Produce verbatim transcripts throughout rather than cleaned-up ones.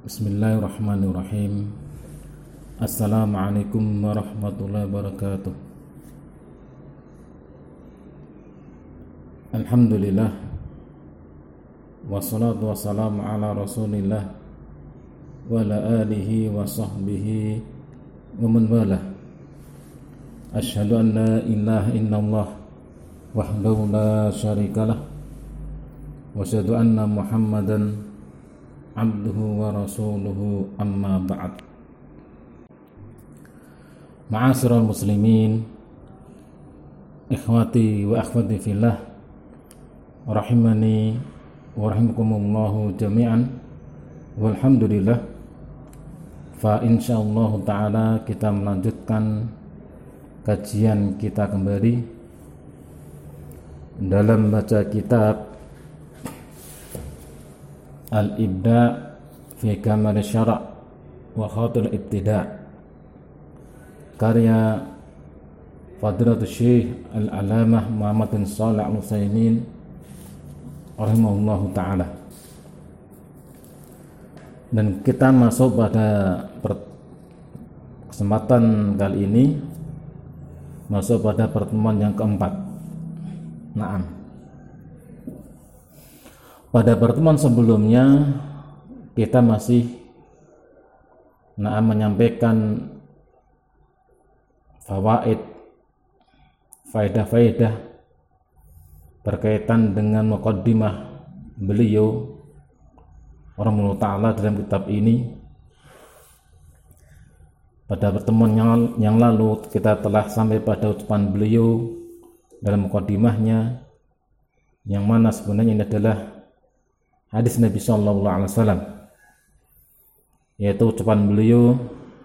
Bismillahirrahmanirrahim. Assalamualaikum warahmatullahi wabarakatuh. Alhamdulillah, wassalatu wassalamu ala rasulillah wa ala alihi wa sahbihi wa man walah. Asyhadu an la ilaha illallah wahdahu la syarikalah wa asyhadu anna muhammadan abduhu wa rasuluhu, amma ba'd. Ma'asyiral muslimin, ikhwati wa akhwati fillah, rahimani wa rahimakumullahu jami'an. Walhamdulillah, fa insyaallah ta'ala kita melanjutkan kajian kita kembali dalam baca kitab Al-Ibda' fi Kamal Syara' wa Khatul Ibtida' karya Fadilatul Syekh Al-Alamah Muhammad bin Shalih Al-Utsaimin rahimahullahu ta'ala. Dan kita masuk pada kesempatan kali ini, masuk pada pertemuan yang keempat. Naam. Pada pertemuan sebelumnya kita masih nah, menyampaikan fawaid, faedah-faedah berkaitan dengan muqaddimah beliau rahimahullah ta'ala dalam kitab ini. Pada pertemuan yang, yang lalu kita telah sampai pada ucapan beliau dalam muqaddimahnya, yang mana sebenarnya ini adalah hadis Nabi Sallallahu Alaihi Wasallam, yaitu ucapan beliau,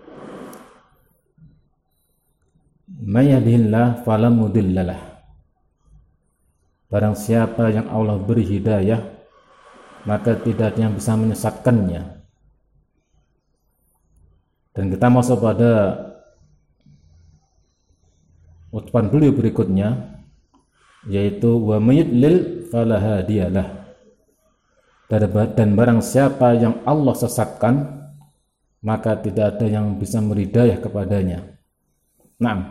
"May yahdihillah fala mudhillalah." Barang siapa yang Allah beri hidayah, maka tidak ada yang bisa menyesatkannya. Dan kita masuk pada ucapan beliau berikutnya, yaitu "Wa may yudlil fala hadiyalah." Dan barang siapa yang Allah sesatkan, maka tidak ada yang bisa meridayah kepadanya. Naam.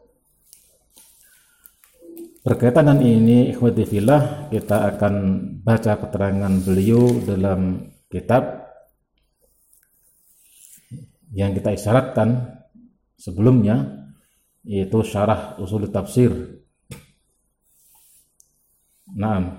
Berkaitan dengan ini, ikhwati fillah, kita akan baca keterangan beliau dalam kitab yang kita isyaratkan sebelumnya, yaitu Syarah Ushul Tafsir. Naam.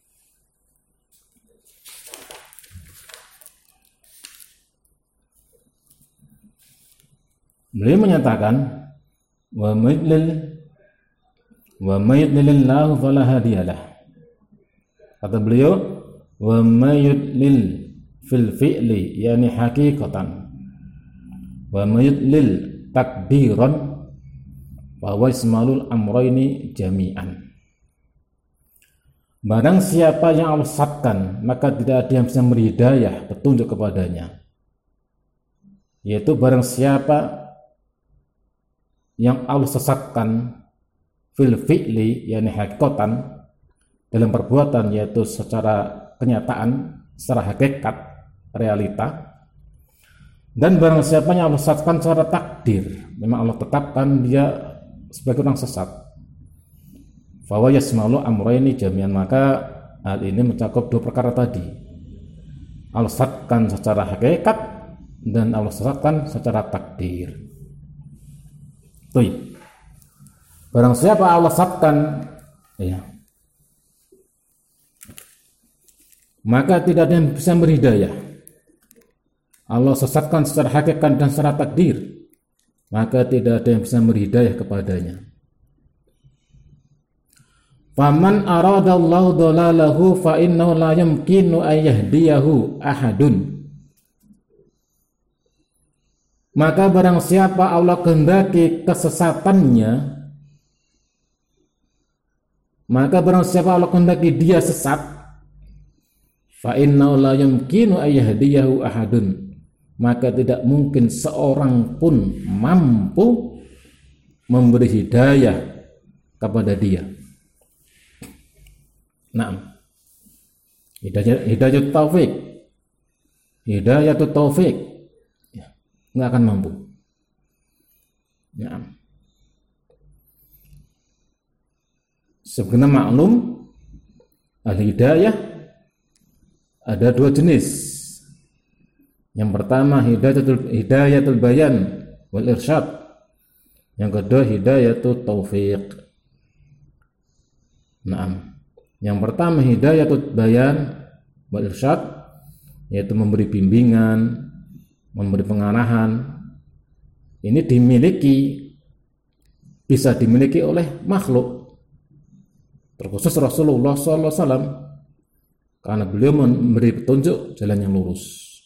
Beliau menyatakan, wa maydlil wa maydlilillahu fala hadiyalah. Kata beliau, wa maydlil fil fi'li, yani haqiqatan, wa maydlil takdiran, wa wasmalul amrayni jami'an. Barang siapa yang Allah sesatkan, maka tidak ada yang bisa memberi hidayah, petunjuk kepadanya. Yaitu barang siapa yang Allah sesatkan fil fi'li, yani hakikatan, dalam perbuatan, yaitu secara kenyataan, secara hakikat, realita. Dan barang siapa yang Allah sesatkan secara takdir, memang Allah tetapkan dia sebagai orang sesat, fawa yasmalu amrayni jami'an, maka hal ini mencakup dua perkara tadi. Allah sesatkan secara hakikat dan Allah sesatkan secara takdir. Tuh. Barang siapa Allah sesatkan, ya, maka tidak ada yang bisa berhidayah. Allah sesatkan secara hakikat dan secara takdir, maka tidak ada yang bisa berhidayah kepadanya. Faman aradallahu dhalalahu fa innahu la yumkinu an yahdiyahu ahadun. Maka barang siapa Allah kehendaki kesesatannya, maka barang siapa Allah kehendaki dia sesat, fa innahu la yumkinu an yahdiyahu ahadun, maka tidak mungkin seorang pun mampu memberi hidayah kepada dia. Nah, hidayah hidayah taufik, hidayatut taufik, ya, nggak akan mampu. Ya. Sebenarnya maklum al-hidayah ada dua jenis. Yang pertama hidayatul hidayatul bayan wal irsyad. Yang kedua hidayatut taufik. Naam. Yang pertama hidayatut bayan wal irsyad, yaitu memberi bimbingan, memberi pengarahan. Ini dimiliki, bisa dimiliki oleh makhluk, terkhusus Rasulullah shallallahu alaihi wasallam, karena beliau memberi petunjuk jalan yang lurus.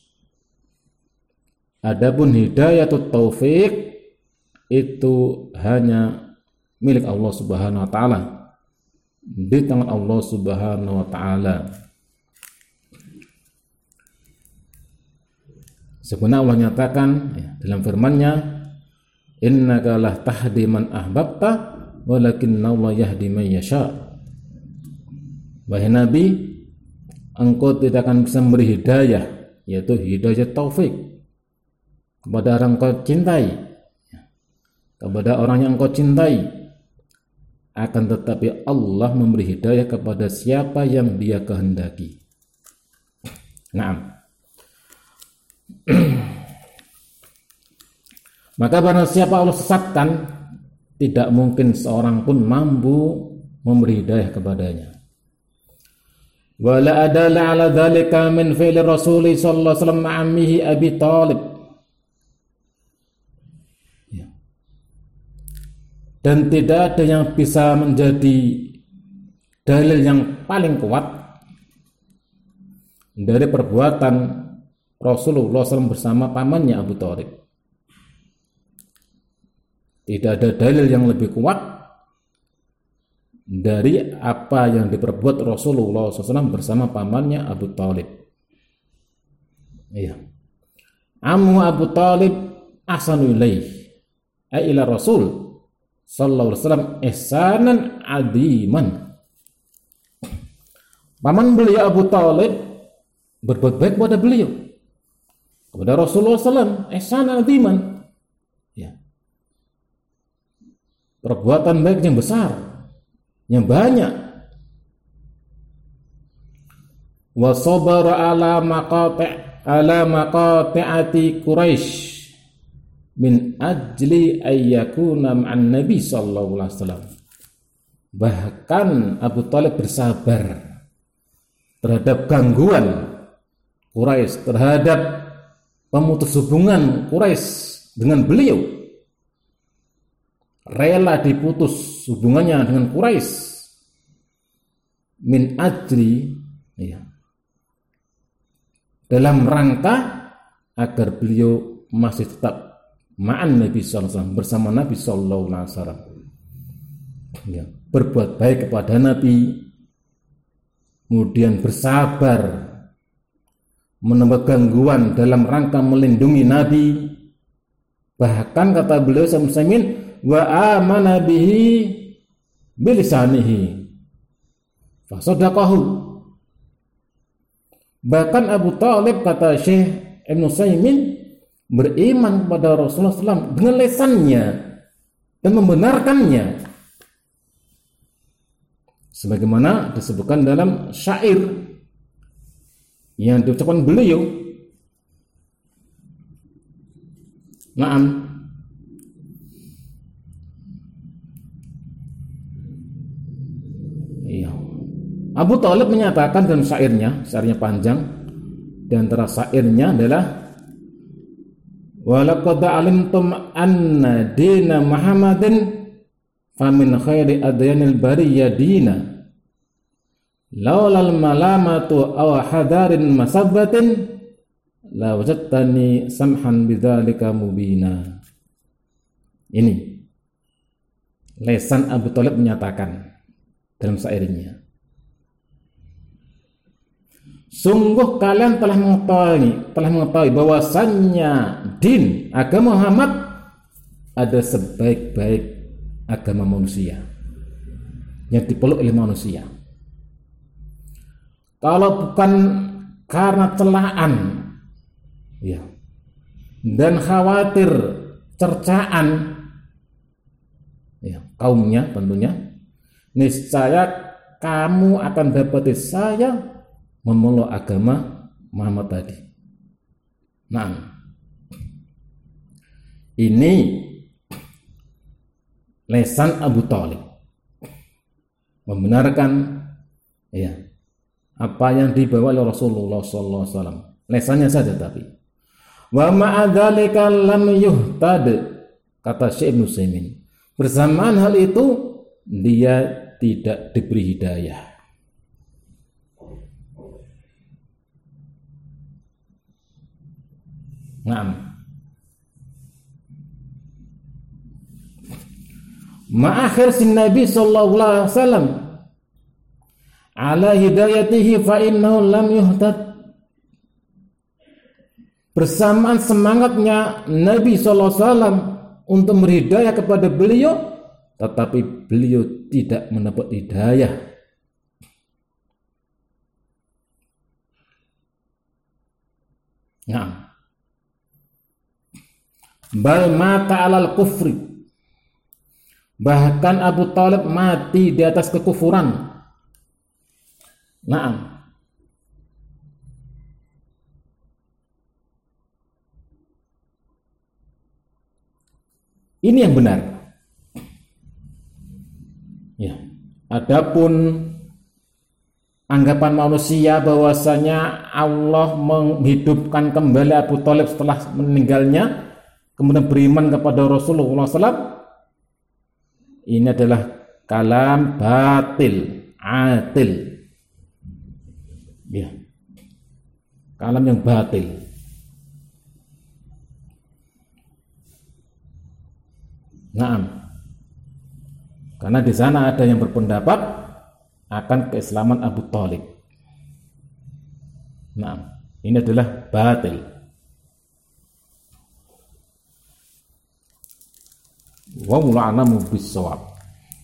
Adapun hidayatut taufik itu hanya milik Allah Subhanahu wa taala, di tangan Allah Subhanahu wa taala. Sebenarnya Allah nyatakan ya, dalam firman-Nya, innaka la tahdi man ahbabta walakinna Allah yahdi man yasha. Wahai Nabi, engkau tidak akan bisa memberi hidayah, yaitu hidayah taufik, kepada orang yang kau cintai, kepada orang yang kau cintai. Akan tetapi Allah memberi hidayah kepada siapa yang Dia kehendaki. Naam. Maka barang siapa Allah sesatkan, tidak mungkin seorang pun mampu memberi hidayah kepadanya. Wala adala ala dzalika min fi'li Rasul sallallahu alaihi wasallam ma'amihi Abi Thalib. Ya. Dan tidak ada yang bisa menjadi dalil yang paling kuat dari perbuatan Rasulullah shallallahu alaihi wasallam bersama pamannya Abu Thalib. Tidak ada dalil yang lebih kuat dari apa yang diperbuat Rasulullah shallallahu alaihi wasallam bersama pamannya Abu Thalib. Iya. Ammu Abu Thalib ahsanu ilaih, ay ila Rasul sallallahu alaihi wasallam ihsanan adiman. Paman beliau Abu Thalib berbuat baik kepada beliau, kepada Rasulullah shallallahu alaihi wasallam ihsanan adiman. Ya. Perbuatan baik yang besar, yang banyak. Wa sabara ala maqati' ala maqati'ati Quraisy min ajli ayyakuna ma'an Nabi sallallahu alaihi wasallam. Bahkan Abu Thalib bersabar terhadap gangguan Quraisy, terhadap pemutus hubungan Quraisy dengan beliau. Rela diputus hubungannya dengan Quraisy min ajli, ya, dalam rangka agar beliau masih tetap ma'an Nabi sallallahu alaihi wasallam, bersama Nabi sallallahu alaihi wasallam, ya, berbuat baik kepada Nabi, kemudian bersabar menambah gangguan dalam rangka melindungi Nabi. Bahkan kata beliau samsamin wa amana bihi bilisanihi fasadaqahu. Bahkan Abu Thalib, kata Syekh Ibnu Utsaimin, beriman kepada Rasulullah shallallahu alaihi wasallam dengan lesannya dan membenarkannya, sebagaimana disebutkan dalam syair yang diucapkan beliau. Naam. Iya. Abu Thalib menyatakan dalam syairnya, syairnya panjang, di antara syairnya adalah walaqad alimtum anna dina Muhammadin famin khairi adyanil bariyya dina laulal malamatu aw hadarin masabbatin la wajadtani samhan bidzalika mubina. Ini lesan Abu Thalib menyatakan dalam syairnya, sungguh kalian telah mengetahui telah mengetahui bahwasannya din agama Muhammad ada sebaik-baik agama manusia yang dipeluk oleh manusia. Kalau bukan karena celaan ya, dan khawatir cercaan ya, kaumnya tentunya, niscaya kamu akan dapati saya memeluk agama Muhammad tadi. Nah, ini lesan Abu Thalib membenarkan ya apa yang dibawa oleh Rasulullah sallallahu alaihi wasallam. Lesannya saja tapi. Wa ma'adzalika lam yuhtad, kata Syekh Ibnu Utsaimin. Bersamaan hal itu dia tidak diberi hidayah. Naam. Ma'akhir sin Nabi sallallahu alaihi wasallam ala hidayatihi fa innahu lam yuhtad. Bersamaan semangatnya Nabi sallallahu alaihi wasallam untuk berhidayah kepada beliau, tetapi beliau tidak mendapat hidayah. Nah, bal mata alal kufri, bahkan Abu Thalib mati di atas kekufuran. Nah, ini yang benar. Ya, adapun anggapan manusia bahwasanya Allah menghidupkan kembali Abu Thalib setelah meninggalnya, kemudian beriman kepada Rasulullah sallallahu alaihi wasallam, ini adalah kalam batil, atil. Ya, kalam yang batil. Naam. Karena di sana ada yang berpendapat akan keislaman Abu Thalib. Naam. Ini adalah batil. Wallahu a'lamu bis-shawab.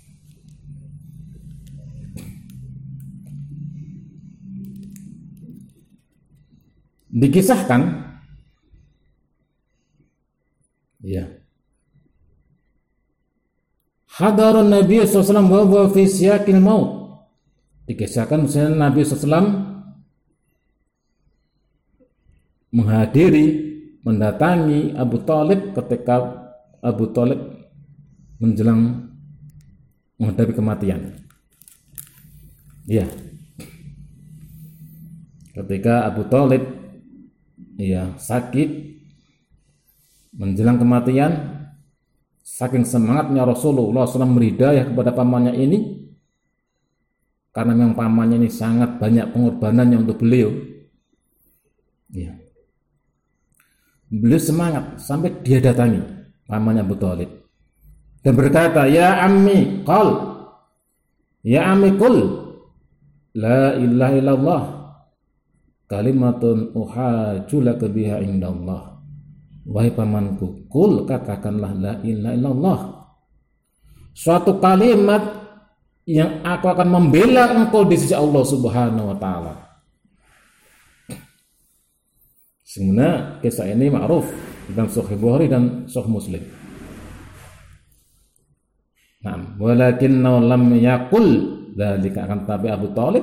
Dikisahkan ya, hadarun Nabi sallallahu alaihi wasallam wa huwa fi siyaqil maut. Dikisahkan misalnya Nabi sallallahu alaihi wasallam menghadiri, mendatangi Abu Thalib ketika Abu Thalib menjelang menghadapi kematian. Ya, ketika Abu Thalib ya sakit menjelang kematian, saking semangatnya Rasulullah sallallahu alaihi wasallam berhidayah kepada pamannya ini, karena memang pamannya ini sangat banyak pengorbanannya untuk beliau. Ya, beliau semangat sampai dia datangi pamannya Abu Thalib dan berkata, ya ammi qal, ya ammi qul la ilaha illallah kalimatun uhaju laka biha indallah. Wahai pamanku, kul, katakanlah la ilaha illallah, suatu kalimat yang aku akan membela engkau di sisi Allah Subhanahu wa taala. Sebenarnya kisah ini ma'ruf dalam Sahih Bukhari dan Sahih Muslim. Nah, walakinna lam yaqul dzalika, akan tapi Abu Thalib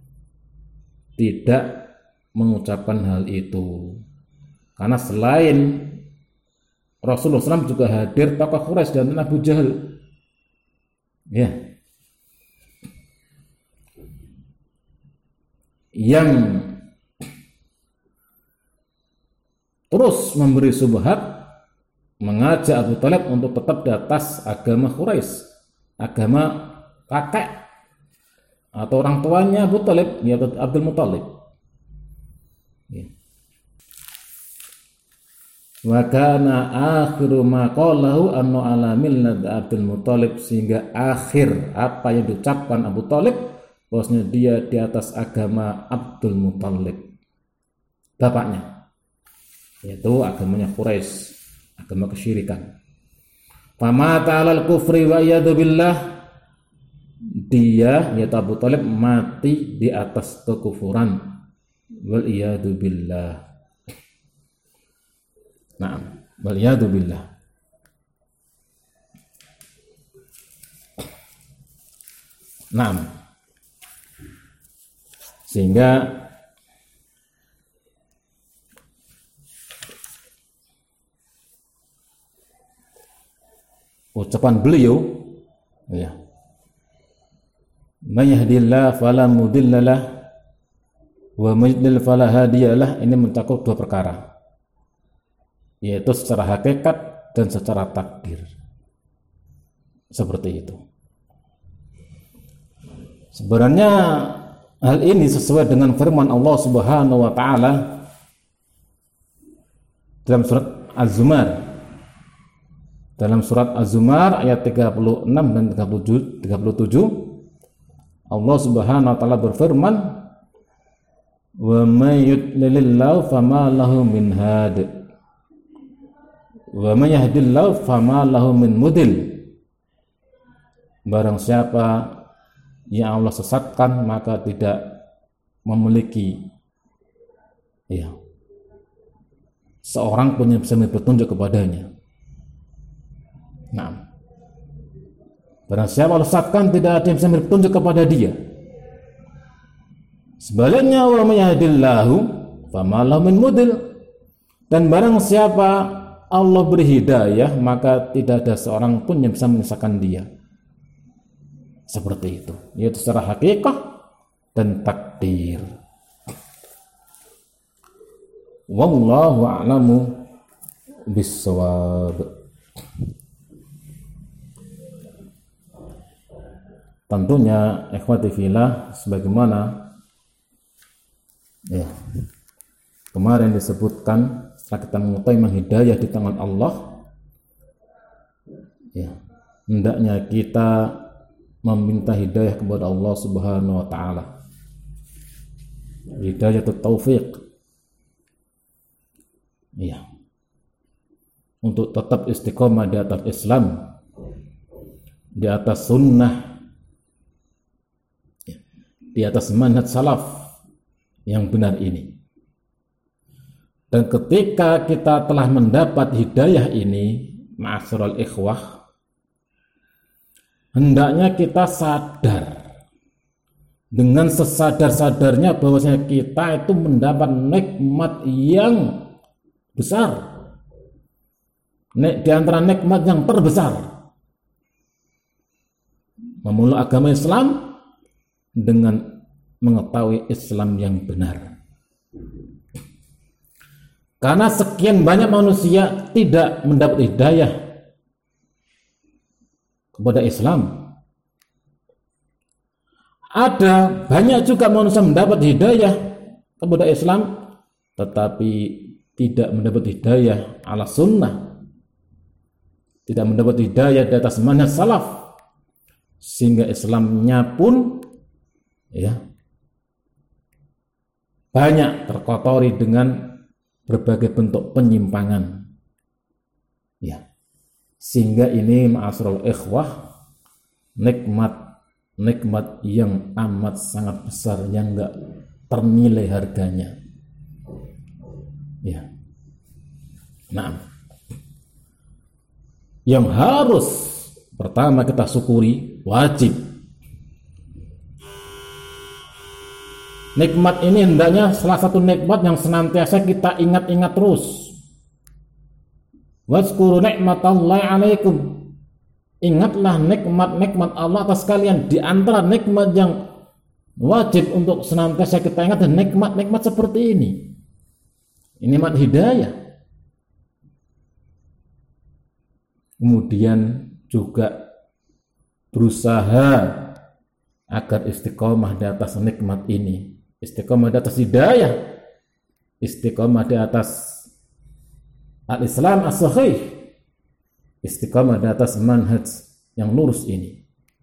tidak mengucapkan hal itu, karena selain Rasulullah sallallahu alaihi wasallam juga hadir tokoh Quraisy dan Abu Jahal. Ya, yang terus memberi subhat, mengajak Abu Thalib untuk tetap di atas agama Quraisy, agama kakek atau orang tuanya Abu Thalib, yaitu Abdul Muthalib. Ya. Wa kana akhiru ma qalahu anna ala millati Abdul Muthalib, sehingga akhir apa yang diucapkan Abu Thalib bahwasanya dia di atas agama Abdul Muthalib, bapaknya, yaitu agamanya Quraisy, agama kesyirikan. Famata 'alal kufri wa iyadu billah, dia yaitu Abu Thalib mati di atas kekufuran, wal iyadu billah. Naam, waliyadu billah. Naam. Sehingga ucapan beliau, ya, may yahdihillahu fala mudhillalah wa may yudlil fala hadiyalah, ini mencakup dua perkara, yaitu secara hakikat dan secara takdir. Seperti itu. Sebenarnya hal ini sesuai dengan firman Allah Subhanahu wa taala dalam surat Az-Zumar. Dalam surat Az-Zumar ayat tiga puluh enam dan tiga puluh tujuh, Allah Subhanahu wa taala berfirman, "Wa may yudlilillahu fama lahu min had, wa may yahdillahu fama lahu min mudil." Barang siapa yang Allah sesatkan, maka tidak memiliki, ya, seorang pun yang bisa memberi petunjuk kepadanya. Nah, barang siapa Allah sesatkan, tidak ada yang bisa memberi petunjuk kepada dia. Sebaliknya, wa may yahdillahu fama lahu min mudil, dan barang siapa Allah beri hidayah, maka tidak ada seorang pun yang bisa menyesatkan dia. Seperti itu, yaitu secara hakikat dan takdir. Wallahu a'lamu bissawab. Tentunya ikhwati fillah, sebagaimana ya kemarin disebutkan, setelah kita mengetahui hidayah di tangan Allah, ya hendaknya kita meminta hidayah kepada Allah Subhanahu wa taala. Hidayah atau taufik. Iya. Untuk tetap istiqomah di atas Islam, di atas sunnah, di atas manhaj salaf yang benar ini. Dan ketika kita telah mendapat hidayah ini, ma'asyiral ikhwah, hendaknya kita sadar dengan sesadar-sadarnya bahwasanya kita itu mendapat nikmat yang besar, di antara nikmat yang terbesar, memeluk agama Islam dengan mengetahui Islam yang benar. Karena sekian banyak manusia tidak mendapat hidayah kepada Islam. Ada banyak juga manusia mendapat hidayah kepada Islam, tetapi tidak mendapat hidayah ala sunnah, tidak mendapat hidayah di atas manhaj salaf, sehingga Islamnya pun ya banyak terkotori dengan berbagai bentuk penyimpangan, ya. Sehingga ini ma'asyiral ikhwah, nikmat nikmat yang amat sangat besar yang enggak ternilai harganya. Ya. Nah, yang harus pertama kita syukuri, wajib. Nikmat ini hendaknya salah satu nikmat yang senantiasa kita ingat-ingat terus. Wazkuru ni'matallahi 'alaikum. Ingatlah nikmat-nikmat Allah atas kalian. Di antara nikmat yang wajib untuk senantiasa kita ingat dan nikmat-nikmat seperti ini. Ini nikmat hidayah. Kemudian juga berusaha agar istiqomah di atas nikmat ini, istiqomah di atas hidayah, istiqomah di atas al-Islam as-sahih, istiqamah di atas manhaj yang lurus ini,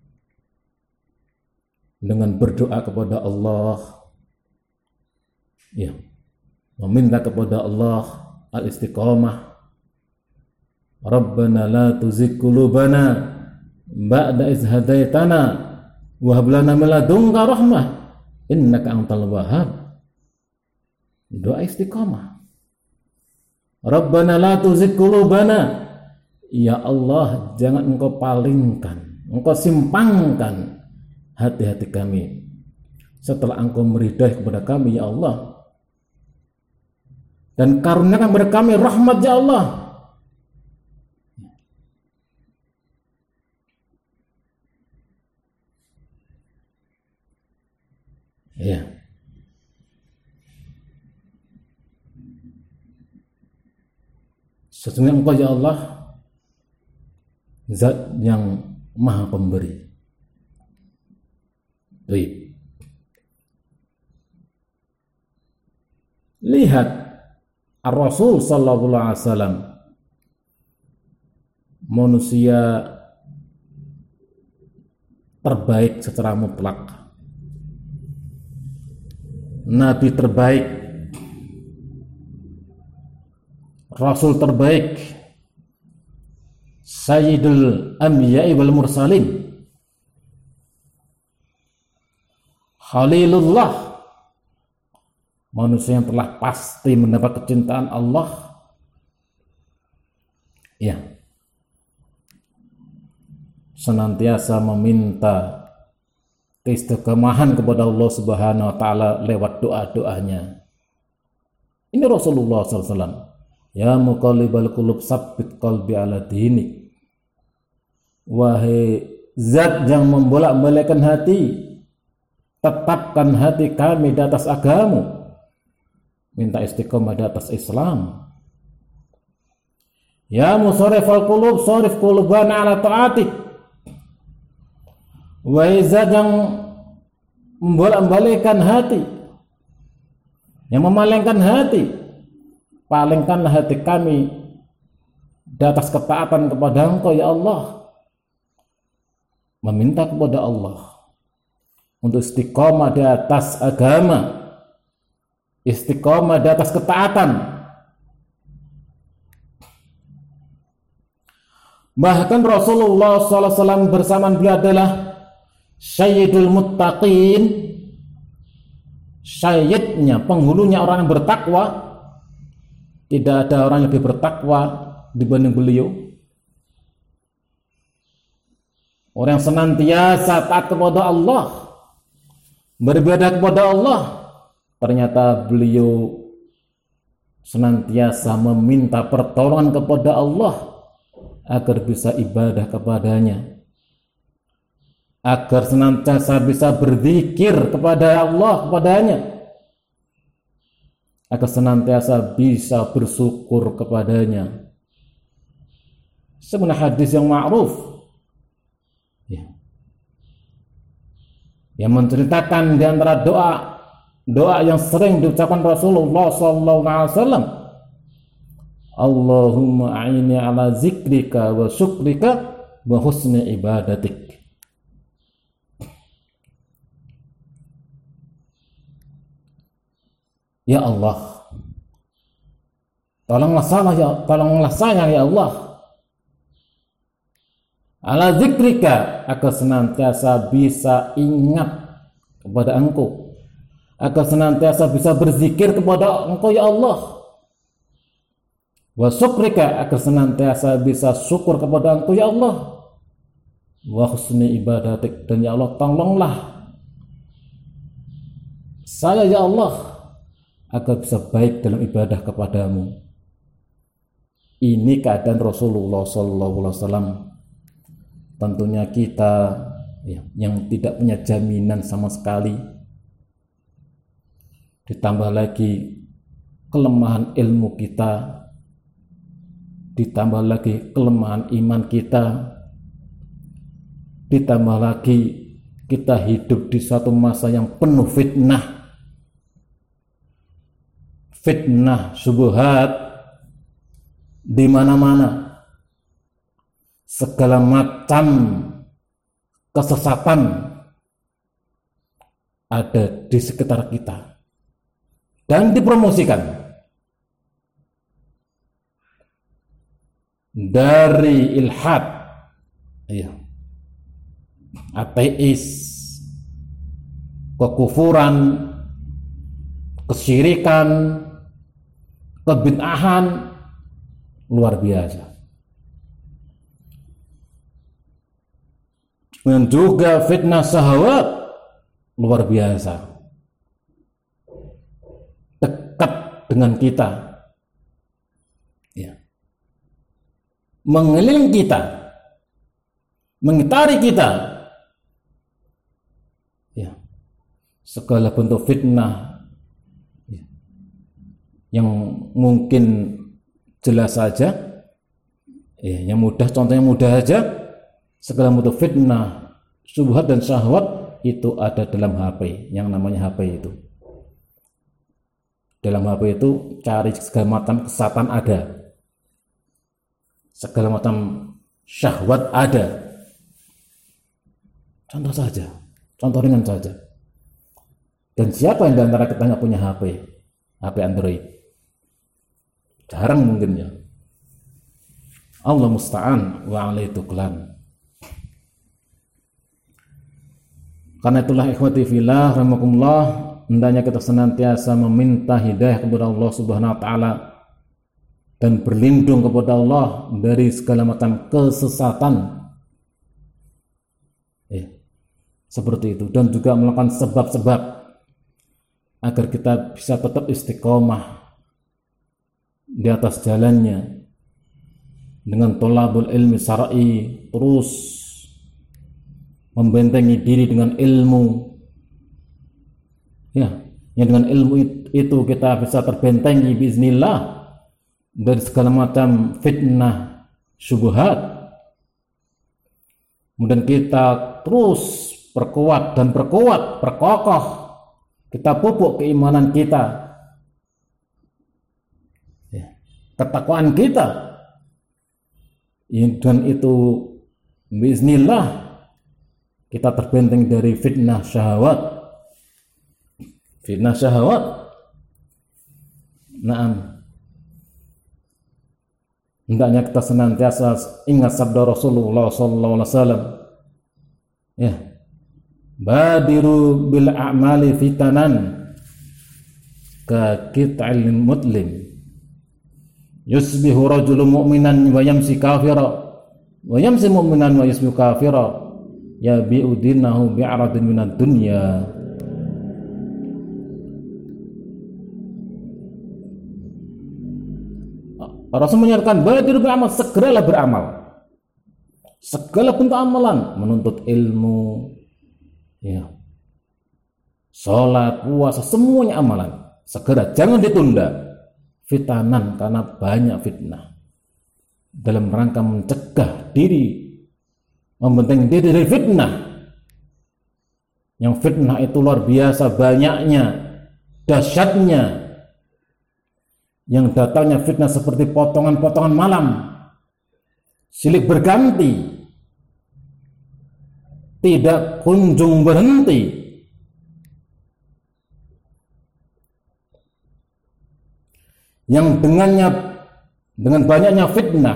dengan berdoa kepada Allah, ya, meminta kepada Allah al-istiqamah. Rabbana la tuzigh qulubana ba'da idh hadaitana wa hab lana min ladunka rahmah innaka antal wahhab. Doa istiqamah. Rabbana la tuzigh qulubana. Ya Allah, jangan engkau palingkan, engkau simpangkan hati-hati kami setelah engkau meridai kepada kami, ya Allah. Dan karuniakan kepada kami rahmat, ya Allah. Ya. Sesungguhnya engkau, ya Allah, zat yang maha pemberi. Baik. Lihat Ar-Rasul sallallahu alaihi wasallam, manusia terbaik secara mutlak, nabi terbaik, rasul terbaik, sayyidul anbiya'i wal mursalin, khalilullah, manusia yang telah pasti mendapat kecintaan Allah. Ya, senantiasa meminta keistiqomahan kepada Allah Subhanahu wa taala lewat doa-doanya. Ini Rasulullah sallallahu alaihi wasallam. Ya muqallibal qulub tsabbit qalbi ala dinik. Wahai zat yang membolak-balikkan hati, tetapkan hati kami di atas agamamu. Minta istiqomah di atas Islam. Ya musarrifal qulub sarif qulubana ala ta'atik. Wahai zat yang membolak-balikkan hati, yang memalingkan hati, palingkanlah hati kami di atas ketaatan kepada Engkau, ya Allah. Meminta kepada Allah untuk istiqomah di atas agama, istiqomah di atas ketaatan. Bahkan Rasulullah sallallahu alaihi wasallam bersamaan beliau adalah Sayyidul Muttaqin, sayyidnya, penghulunya orang yang bertakwa. Tidak ada orang yang lebih bertakwa dibanding beliau. Orang yang senantiasa taat kepada Allah, beribadah kepada Allah. Ternyata beliau senantiasa meminta pertolongan kepada Allah agar bisa ibadah kepadanya, agar senantiasa bisa berzikir kepada Allah kepadanya, agar senantiasa bisa bersyukur kepadanya. Sebenarnya hadis yang ma'ruf, ya, yang menceritakan di antara doa doa yang sering diucapkan Rasulullah sallallahu alaihi wasallam, Allahumma a'inni ala zikrika wa syukrika wa husni ibadatik. Ya Allah, tolonglah saya ya, tolonglah saya ya Allah, ala zikrika, agar senantiasa bisa ingat kepada Engkau, agar senantiasa bisa berzikir kepada Engkau ya Allah, wa syukrika, agar senantiasa bisa syukur kepada Engkau ya Allah, wa husni ibadatik, dan ya Allah tolonglah saya ya Allah agar bisa baik dalam ibadah kepadamu. Ini keadaan Rasulullah sallallahu alaihi wasallam. Tentunya kita ya, yang tidak punya jaminan sama sekali, ditambah lagi kelemahan ilmu kita, ditambah lagi kelemahan iman kita, ditambah lagi kita hidup di suatu masa yang penuh fitnah, fitnah syubhat di mana-mana, segala macam kesesatan ada di sekitar kita dan dipromosikan, dari ilhad, ya, ateis, kekufuran, kesyirikan, kebid'ahan, luar biasa. Dan juga fitnah syahwat luar biasa, dekat dengan kita, ya, mengelilingi kita, mengitari kita, ya, segala bentuk fitnah, ya, yang mungkin jelas saja, ya, yang mudah, contohnya mudah saja, segala bentuk fitnah, syubhat dan syahwat itu ada dalam H P, yang namanya H P itu. Dalam H P itu cari segala macam kesesatan ada, segala macam syahwat ada. Contoh saja, contoh ringan saja. Dan siapa yang diantara kita nggak punya H P, H P Android? Jarang mungkin ya. Allah musta'an wa alaihi tuklan. Karena itulah ikhwati fillah rahimakumullah, hendaknya kita senantiasa meminta hidayah kepada Allah Subhanahu wa taala dan berlindung kepada Allah dari segala macam kesesatan. Ya, seperti itu, dan juga melakukan sebab-sebab agar kita bisa tetap istiqomah di atas jalannya dengan thalabul ilmi syar'i, terus membentengi diri dengan ilmu, ya, yang dengan ilmu itu kita bisa terbentengi biiznillah dari segala macam fitnah syubhat. Kemudian kita terus perkuat dan perkuat, perkokoh, kita pupuk keimanan kita, ya, ketakwaan kita, dan itu biiznillah kita terbenteng dari fitnah syahwat. Fitnah syahwat. Naam. Hendaknya kita senantiasa ingat sabda Rasulullah sallallahu alaihi wasallam. Ya. Badiru bil a'mali fitanan ka qit'il mutlim. Yusbihu rajulun mu'minan wa yamsi kafira wa yamsi mu'minan wa yusbihu kafira. Ya bi'udinahu bi'aradin minad dunya. Rasul menyatakan badir beramal, segeralah beramal, segala bentuk amalan, menuntut ilmu, ya, sholat, puasa, semuanya amalan, segera, jangan ditunda. Fitanan, karena banyak fitnah, dalam rangka mencegah diri, membentengi diri dari fitnah. Yang fitnah itu luar biasa banyaknya, dahsyatnya. Yang datangnya fitnah seperti potongan-potongan malam, silih berganti, tidak kunjung berhenti. Yang dengannya, dengan banyaknya fitnah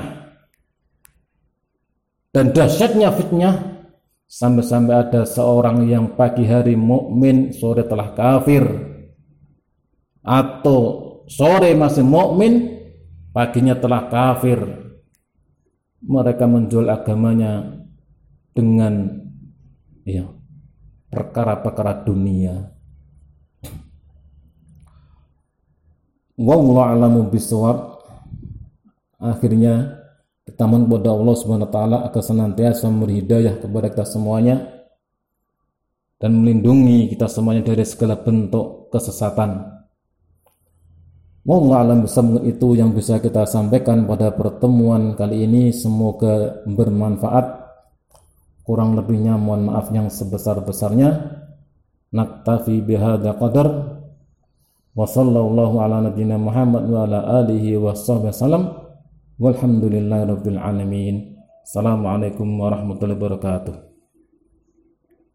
dan dahsyatnya fitnah, sampai-sampai ada seorang yang pagi hari mukmin, sore telah kafir, atau sore masih mukmin, paginya telah kafir. Mereka menjual agamanya dengan, ya, perkara-perkara dunia. Wallahu a'lamu bishawab. Akhirnya kita mohon kepada Allah Subhanahu wa taala agar senantiasa memberi hidayah kepada kita semuanya dan melindungi kita semuanya dari segala bentuk kesesatan. Wallahu a'lam bishawab. Itu yang bisa kita sampaikan pada pertemuan kali ini, semoga bermanfaat. Kurang lebihnya mohon maaf yang sebesar-besarnya. Naktafi bihadza qadar. Wa sallallahu ala nabiyyina Muhammad wa ala alihi wa sahbihi wasallam. Walhamdulillahi rabbil alamin. Assalamualaikum warahmatullahi wabarakatuh.